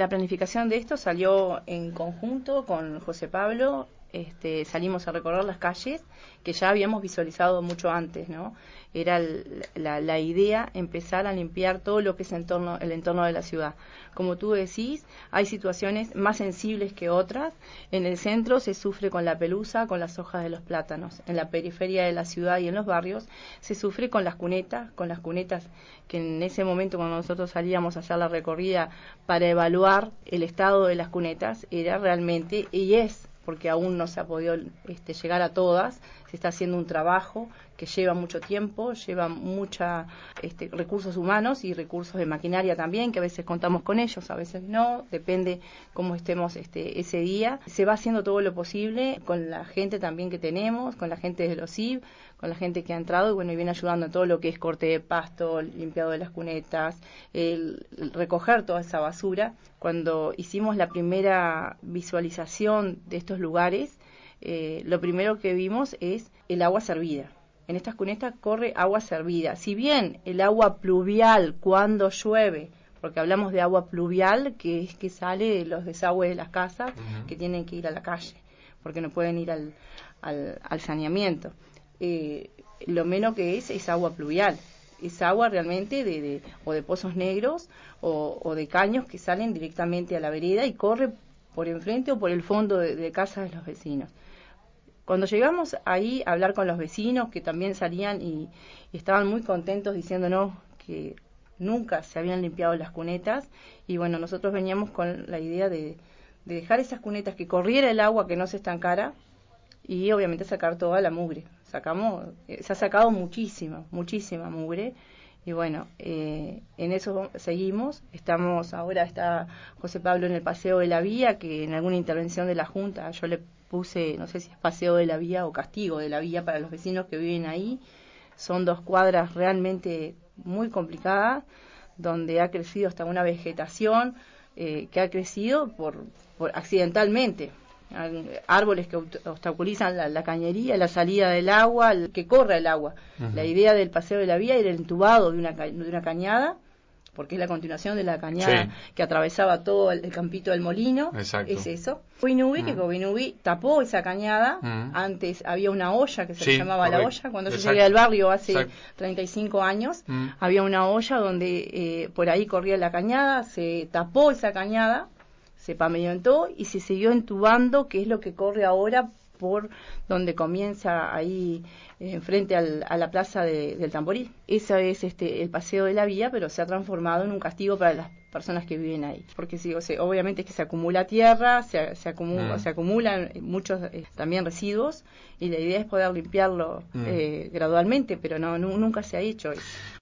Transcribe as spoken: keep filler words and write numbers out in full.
La planificación de esto salió en conjunto con José Pablo. Este, salimos a recorrer las calles que ya habíamos visualizado mucho antes, ¿no? Era el, la, la idea empezar a limpiar todo lo que es entorno, el entorno de la ciudad. Como tú decís, hay situaciones más sensibles que otras. En el centro se sufre con la pelusa, con las hojas de los plátanos. En la periferia de la ciudad y en los barrios se sufre con las cunetas, con las cunetas que en ese momento cuando nosotros salíamos a hacer la recorrida para evaluar el estado de las cunetas, era realmente, y es, porque aún no se ha podido este, llegar a todas, se está haciendo un trabajo que lleva mucho tiempo, lleva mucha este, recursos humanos y recursos de maquinaria también, que a veces contamos con ellos, a veces no, depende cómo estemos este, ese día. Se va haciendo todo lo posible con la gente también que tenemos, con la gente de los I V, con la gente que ha entrado y bueno y viene ayudando en todo lo que es corte de pasto, limpiado de las cunetas, el, el recoger toda esa basura. Cuando hicimos la primera visualización de estos lugares, eh, lo primero que vimos es el agua servida. En estas cunetas corre agua servida. Si bien el agua pluvial cuando llueve, porque hablamos de agua pluvial, que es que sale de los desagües de las casas, uh-huh, que tienen que ir a la calle, porque no pueden ir al, al, al saneamiento. Eh, lo menos que es es agua pluvial. Es agua realmente de, de o de pozos negros o, o de caños que salen directamente a la vereda y corre por enfrente o por el fondo de, de casas de los vecinos. Cuando llegamos ahí a hablar con los vecinos, que también salían y, y estaban muy contentos diciéndonos que nunca se habían limpiado las cunetas, y bueno, nosotros veníamos con la idea de, de dejar esas cunetas, que corriera el agua, que no se estancara, y obviamente sacar toda la mugre. Sacamos, eh, se ha sacado muchísima, muchísima mugre, y bueno, eh, en eso seguimos. Estamos, ahora está José Pablo en el Paseo de la Vía, que en alguna intervención de la Junta yo le puse, no sé si es Paseo de la Vía o Castigo de la Vía para los vecinos que viven ahí. Son dos cuadras realmente muy complicadas, donde ha crecido hasta una vegetación eh, que ha crecido por, por accidentalmente. Árboles que obstaculizan la, la cañería, la salida del agua, el, que corra el agua. Uh-huh. La idea del Paseo de la Vía era el entubado de una, de una cañada, porque es la continuación de la cañada, sí, que atravesaba todo el, el campito del molino. Exacto. Es eso. Covinubi, uh-huh, que Covinubi tapó esa cañada. Uh-huh. Antes había una olla que se sí, llamaba correcto. La olla. Cuando Exacto. yo llegué al barrio hace Exacto. treinta y cinco años, uh-huh, había una olla donde eh, por ahí corría la cañada, se tapó esa cañada, se pavimentó y se siguió entubando, que es lo que corre ahora por donde comienza ahí eh, frente al, a la plaza de, del Tamboril. Ese es este el Paseo de la Vía, pero se ha transformado en un castigo para las personas que viven ahí, porque sí, o sea, obviamente es que se acumula tierra, se, se, acumula, mm. se acumulan muchos eh, también residuos, y la idea es poder limpiarlo mm. eh, gradualmente, pero no, no nunca se ha hecho eso.